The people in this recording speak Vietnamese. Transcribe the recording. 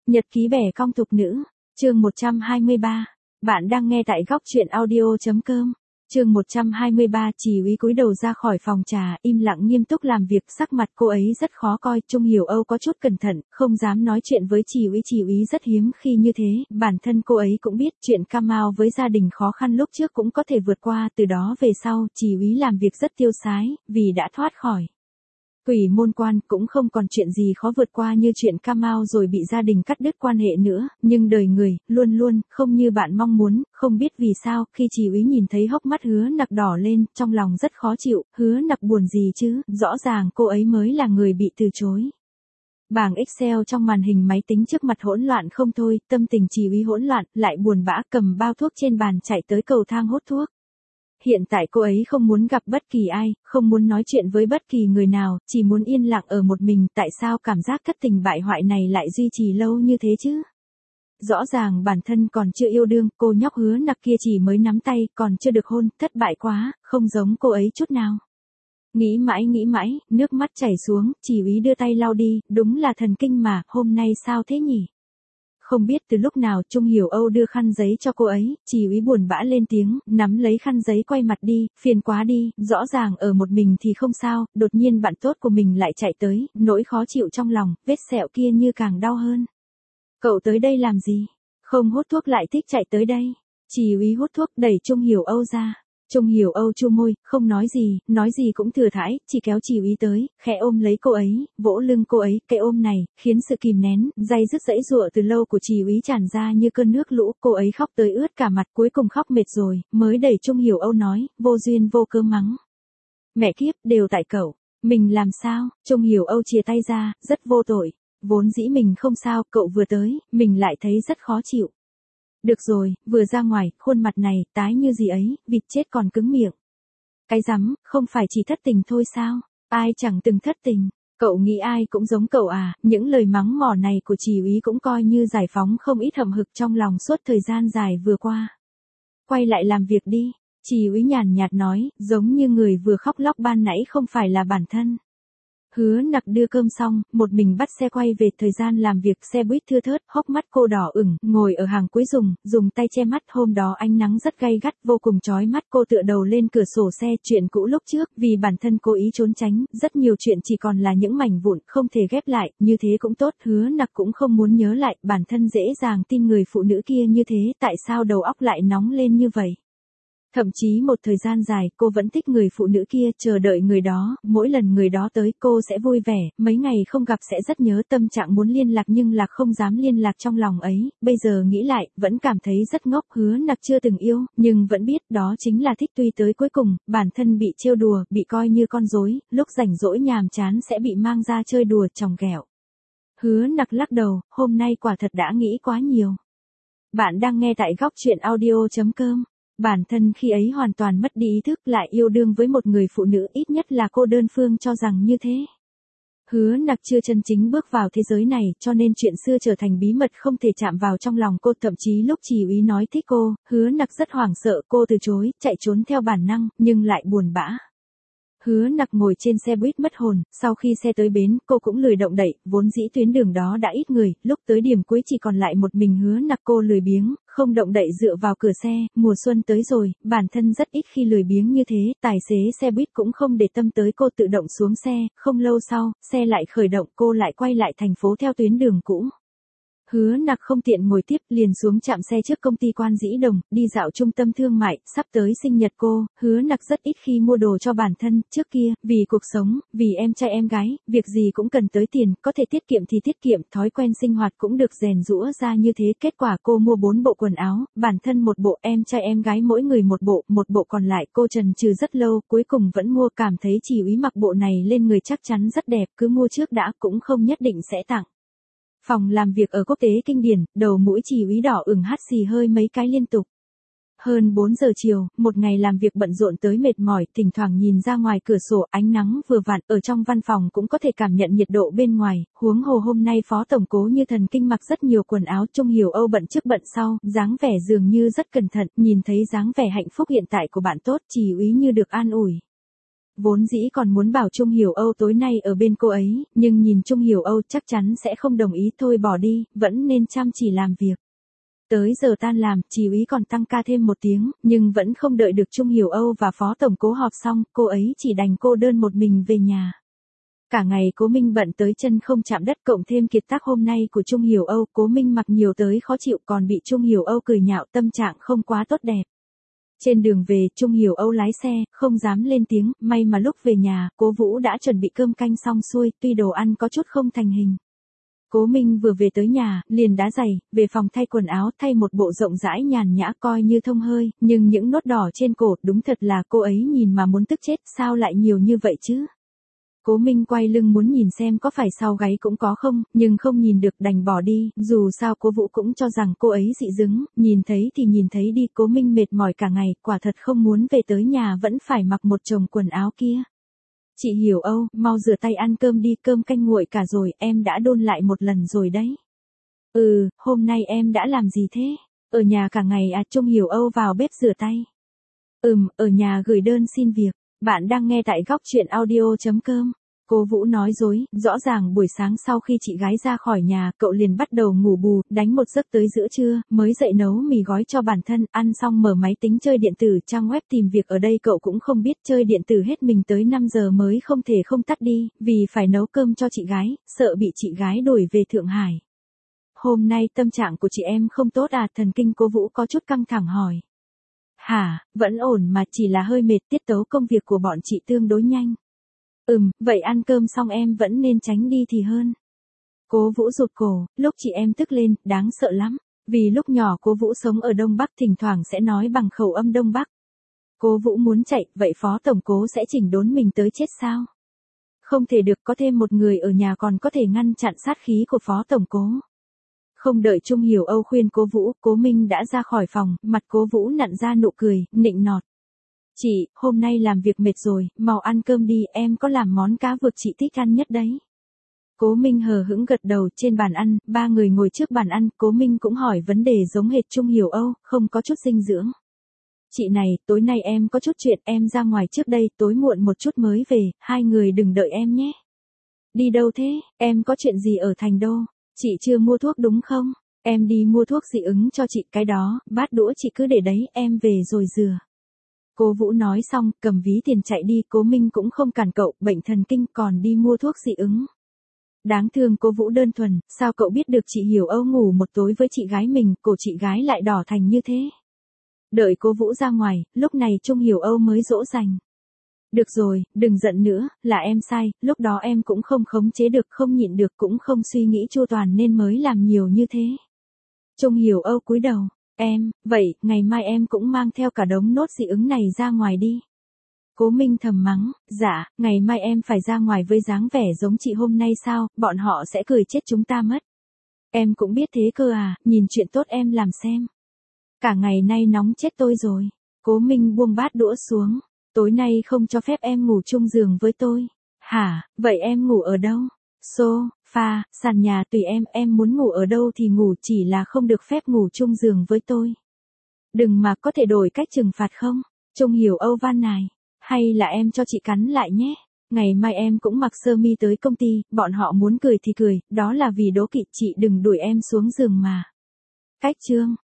Nhật ký bẻ cong thục nữ, chương 123. Bạn đang nghe tại góc truyện audio.com. Chương 123, Chỉ úy cúi đầu ra khỏi phòng trà, im lặng nghiêm túc làm việc, sắc mặt cô ấy rất khó coi, Trung Hiểu Âu có chút cẩn thận, không dám nói chuyện với Chỉ úy rất hiếm khi như thế, bản thân cô ấy cũng biết chuyện Kamau với gia đình khó khăn lúc trước cũng có thể vượt qua, từ đó về sau, Chỉ úy làm việc rất tiêu sái, vì đã thoát khỏi Quỷ môn quan, cũng không còn chuyện gì khó vượt qua như chuyện Kamau rồi bị gia đình cắt đứt quan hệ nữa, nhưng đời người, luôn luôn, không như bạn mong muốn, không biết vì sao, khi Chỉ úy nhìn thấy hốc mắt Hứa Nặc đỏ lên, trong lòng rất khó chịu, Hứa Nặc buồn gì chứ, rõ ràng cô ấy mới là người bị từ chối. Bảng Excel trong màn hình máy tính trước mặt hỗn loạn không thôi, tâm tình Chỉ úy hỗn loạn, lại buồn bã cầm bao thuốc trên bàn chạy tới cầu thang hốt thuốc. Hiện tại cô ấy không muốn gặp bất kỳ ai, không muốn nói chuyện với bất kỳ người nào, chỉ muốn yên lặng ở một mình, tại sao cảm giác thất tình bại hoại này lại duy trì lâu như thế chứ? Rõ ràng bản thân còn chưa yêu đương, cô nhóc Hứa Nặc kia chỉ mới nắm tay, còn chưa được hôn, thất bại quá, không giống cô ấy chút nào. Nghĩ mãi, nước mắt chảy xuống, Chỉ úy đưa tay lau đi, đúng là thần kinh mà, hôm nay sao thế nhỉ? Không biết từ lúc nào Trung Hiểu Âu đưa khăn giấy cho cô ấy, Chỉ úy buồn bã lên tiếng, nắm lấy khăn giấy quay mặt đi, phiền quá đi, rõ ràng ở một mình thì không sao, đột nhiên bạn tốt của mình lại chạy tới, nỗi khó chịu trong lòng, vết sẹo kia như càng đau hơn. Cậu tới đây làm gì? Không hút thuốc lại thích chạy tới đây. Chỉ úy hút thuốc đẩy Trung Hiểu Âu ra. Trung Hiểu Âu chu môi, không nói gì cũng thừa thãi, chỉ kéo Chỉ úy tới, khẽ ôm lấy cô ấy, vỗ lưng cô ấy, cái ôm này, khiến sự kìm nén, day dứt dãy giụa từ lâu của Chỉ úy tràn ra như cơn nước lũ, cô ấy khóc tới ướt cả mặt, cuối cùng khóc mệt rồi, mới đẩy Trung Hiểu Âu nói, vô duyên vô cớ mắng. Mẹ kiếp, đều tại cậu, mình làm sao? Trung Hiểu Âu chìa tay ra, rất vô tội, vốn dĩ mình không sao, cậu vừa tới, mình lại thấy rất khó chịu. Được rồi, vừa ra ngoài, khuôn mặt này, tái như gì ấy, vịt chết còn cứng miệng. Cái rắm, không phải chỉ thất tình thôi sao? Ai chẳng từng thất tình. Cậu nghĩ ai cũng giống cậu à, những lời mắng mỏ này của Chỉ úy cũng coi như giải phóng không ít hậm hực trong lòng suốt thời gian dài vừa qua. Quay lại làm việc đi, Chỉ úy nhàn nhạt nói, giống như người vừa khóc lóc ban nãy không phải là bản thân. Hứa Nặc đưa cơm xong, một mình bắt xe quay về, thời gian làm việc xe buýt thưa thớt, hốc mắt cô đỏ ửng, ngồi ở hàng cuối dùng tay che mắt, hôm đó ánh nắng rất gay gắt, vô cùng chói mắt, cô tựa đầu lên cửa sổ xe, chuyện cũ lúc trước, vì bản thân cố ý trốn tránh, rất nhiều chuyện chỉ còn là những mảnh vụn, không thể ghép lại, như thế cũng tốt, Hứa Nặc cũng không muốn nhớ lại, bản thân dễ dàng tin người phụ nữ kia như thế, tại sao đầu óc lại nóng lên như vậy? Thậm chí một thời gian dài cô vẫn thích người phụ nữ kia, chờ đợi người đó, mỗi lần người đó tới cô sẽ vui vẻ, mấy ngày không gặp sẽ rất nhớ, tâm trạng muốn liên lạc nhưng là không dám liên lạc trong lòng ấy, bây giờ nghĩ lại, vẫn cảm thấy rất ngốc. Hứa Nặc chưa từng yêu, nhưng vẫn biết đó chính là thích, tuy tới cuối cùng, bản thân bị trêu đùa, bị coi như con rối, lúc rảnh rỗi nhàm chán sẽ bị mang ra chơi đùa chòng ghẹo. Hứa Nặc lắc đầu, hôm nay quả thật đã nghĩ quá nhiều. Bạn đang nghe tại góc truyện audio.com. Bản thân khi ấy hoàn toàn mất đi ý thức, lại yêu đương với một người phụ nữ, ít nhất là cô đơn phương cho rằng như thế. Hứa Nặc chưa chân chính bước vào thế giới này, cho nên chuyện xưa trở thành bí mật không thể chạm vào trong lòng cô, thậm chí lúc Chỉ úy nói thích cô, Hứa Nặc rất hoảng sợ, cô từ chối, chạy trốn theo bản năng, nhưng lại buồn bã. Hứa Nặc ngồi trên xe buýt mất hồn, sau khi xe tới bến, cô cũng lười động đậy, vốn dĩ tuyến đường đó đã ít người, lúc tới điểm cuối chỉ còn lại một mình Hứa Nặc, cô lười biếng, không động đậy dựa vào cửa xe, mùa xuân tới rồi, bản thân rất ít khi lười biếng như thế, tài xế xe buýt cũng không để tâm tới cô, tự động xuống xe, không lâu sau, xe lại khởi động, cô lại quay lại thành phố theo tuyến đường cũ. Hứa Nặc không tiện ngồi tiếp, liền xuống trạm xe trước công ty Quan Dĩ Đồng, đi dạo trung tâm thương mại, sắp tới sinh nhật cô, Hứa Nặc rất ít khi mua đồ cho bản thân, trước kia, vì cuộc sống, vì em trai em gái, việc gì cũng cần tới tiền, có thể tiết kiệm thì tiết kiệm, thói quen sinh hoạt cũng được rèn giũa ra như thế, kết quả cô mua 4 bộ quần áo, bản thân một bộ, em trai em gái mỗi người một bộ còn lại cô chần chừ rất lâu, cuối cùng vẫn mua, cảm thấy Chỉ úy mặc bộ này lên người chắc chắn rất đẹp, cứ mua trước đã, cũng không nhất định sẽ tặng. Phòng làm việc ở Quốc tế Kinh Điển, đầu mũi Chỉ úy đỏ ửng, hắt xì hơi mấy cái liên tục. Hơn 4 giờ chiều, một ngày làm việc bận rộn tới mệt mỏi, thỉnh thoảng nhìn ra ngoài cửa sổ, ánh nắng vừa vặn, ở trong văn phòng cũng có thể cảm nhận nhiệt độ bên ngoài, huống hồ hôm nay Phó Tổng Cố Như Thần Kinh mặc rất nhiều quần áo, Trung Hiểu Âu bận trước bận sau, dáng vẻ dường như rất cẩn thận, nhìn thấy dáng vẻ hạnh phúc hiện tại của bạn tốt, Chỉ úy như được an ủi. vốn dĩ còn muốn bảo Trung Hiểu Âu tối nay ở bên cô ấy, nhưng nhìn Trung Hiểu Âu chắc chắn sẽ không đồng ý, thôi bỏ đi, vẫn nên chăm chỉ làm việc. Tới giờ tan làm, chỉ úy còn tăng ca thêm 1 tiếng, nhưng vẫn không đợi được Trung Hiểu Âu và Phó Tổng Cố họp xong, cô ấy chỉ đành cô đơn một mình về nhà. Cả ngày Cố Minh bận tới chân không chạm đất, cộng thêm kiệt tác hôm nay của Trung Hiểu Âu, Cố Minh mặc nhiều tới khó chịu, còn bị Trung Hiểu Âu cười nhạo, tâm trạng không quá tốt đẹp. Trên đường về, Trung Hiểu Âu lái xe, không dám lên tiếng, may mà lúc về nhà, Cố Vũ đã chuẩn bị cơm canh xong xuôi, tuy đồ ăn có chút không thành hình. Cố Minh vừa về tới nhà, liền đá giày, về phòng thay quần áo, thay một bộ rộng rãi nhàn nhã coi như thông hơi, nhưng những nốt đỏ trên cổ, đúng thật là cô ấy nhìn mà muốn tức chết, sao lại nhiều như vậy chứ? Cố Minh quay lưng muốn nhìn xem có phải sau gáy cũng có không, nhưng không nhìn được đành bỏ đi, dù sao Cố Vũ cũng cho rằng cô ấy dị dứng, nhìn thấy thì nhìn thấy đi, Cố Minh mệt mỏi cả ngày, quả thật không muốn về tới nhà vẫn phải mặc một chồng quần áo kia. Chị Hiểu Âu, mau rửa tay ăn cơm đi, cơm canh nguội cả rồi, em đã đun lại một lần rồi đấy. Hôm nay em đã làm gì thế? Ở nhà cả ngày à? Trung Hiểu Âu vào bếp rửa tay. Ở nhà gửi đơn xin việc. Bạn đang nghe tại góc truyện audio.com. Cố Vũ nói dối, rõ ràng buổi sáng sau khi chị gái ra khỏi nhà, cậu liền bắt đầu ngủ bù, đánh một giấc tới giữa trưa, mới dậy nấu mì gói cho bản thân, ăn xong mở máy tính chơi điện tử, trang web tìm việc, ở đây cậu cũng không biết chơi điện tử hết mình tới 5 giờ mới không thể không tắt đi, vì phải nấu cơm cho chị gái, sợ bị chị gái đuổi về Thượng Hải. Hôm nay tâm trạng của chị em không tốt à? Thần kinh Cố Vũ có chút căng thẳng hỏi. Hả, vẫn ổn mà, chỉ là hơi mệt, tiết tấu công việc của bọn chị tương đối nhanh. Vậy ăn cơm xong em vẫn nên tránh đi thì hơn. Cố Vũ rụt cổ, lúc chị em tức lên, đáng sợ lắm. Vì lúc nhỏ Cố Vũ sống ở Đông Bắc, thỉnh thoảng sẽ nói bằng khẩu âm Đông Bắc. Cố Vũ muốn chạy, vậy Phó Tổng Cố sẽ chỉnh đốn mình tới chết sao? Không thể được, có thêm một người ở nhà còn có thể ngăn chặn sát khí của Phó Tổng Cố. Không đợi Trung Hiểu Âu khuyên Cố Vũ, Cố Minh đã ra khỏi phòng, mặt Cố Vũ nặn ra nụ cười, nịnh nọt. Chị, hôm nay làm việc mệt rồi, mau ăn cơm đi, em có làm món cá vược chị thích ăn nhất đấy. Cố Minh hờ hững gật đầu. Trên bàn ăn, 3 người ngồi trước bàn ăn, Cố Minh cũng hỏi vấn đề giống hệt Trung Hiểu Âu, không có chút dinh dưỡng. Chị này, tối nay em có chút chuyện, em ra ngoài trước đây, tối muộn một chút mới về, hai người đừng đợi em nhé. Đi đâu thế, em có chuyện gì ở Thành Đô? Chị chưa mua thuốc đúng không? Em đi mua thuốc dị ứng cho chị, cái đó, bát đũa chị cứ để đấy, em về rồi rửa. Cố Vũ nói xong, cầm ví tiền chạy đi, Cố Minh cũng không cản cậu, bệnh thần kinh còn đi mua thuốc dị ứng. Đáng thương Cố Vũ đơn thuần, sao cậu biết được chị Hiểu Âu ngủ một tối với chị gái mình, cổ chị gái lại đỏ thành như thế. Đợi Cố Vũ ra ngoài, lúc này Trung Hiểu Âu mới dỗ dành. Được rồi, đừng giận nữa, là em sai, lúc đó em cũng không khống chế được, không nhịn được, cũng không suy nghĩ chu toàn nên mới làm nhiều như thế. Trung Hiểu Âu cúi đầu. Vậy, ngày mai em cũng mang theo cả đống nốt dị ứng này ra ngoài đi. Cố Minh thầm mắng, dạ, ngày mai em phải ra ngoài với dáng vẻ giống chị hôm nay sao, bọn họ sẽ cười chết chúng ta mất. Em cũng biết thế cơ à, nhìn chuyện tốt em làm xem. Cả ngày nay nóng chết tôi rồi. Cố Minh buông bát đũa xuống. Tối nay không cho phép em ngủ chung giường với tôi. Hả, vậy em ngủ ở đâu? Sofa, sàn nhà tùy em muốn ngủ ở đâu thì ngủ, chỉ là không được phép ngủ chung giường với tôi. Đừng mà, có thể đổi cách trừng phạt không? Trung Hiểu Âu van nài. Hay là em cho chị cắn lại nhé. Ngày mai em cũng mặc sơ mi tới công ty, bọn họ muốn cười thì cười, đó là vì đố kỵ, chị đừng đuổi em xuống giường mà. Cách chương.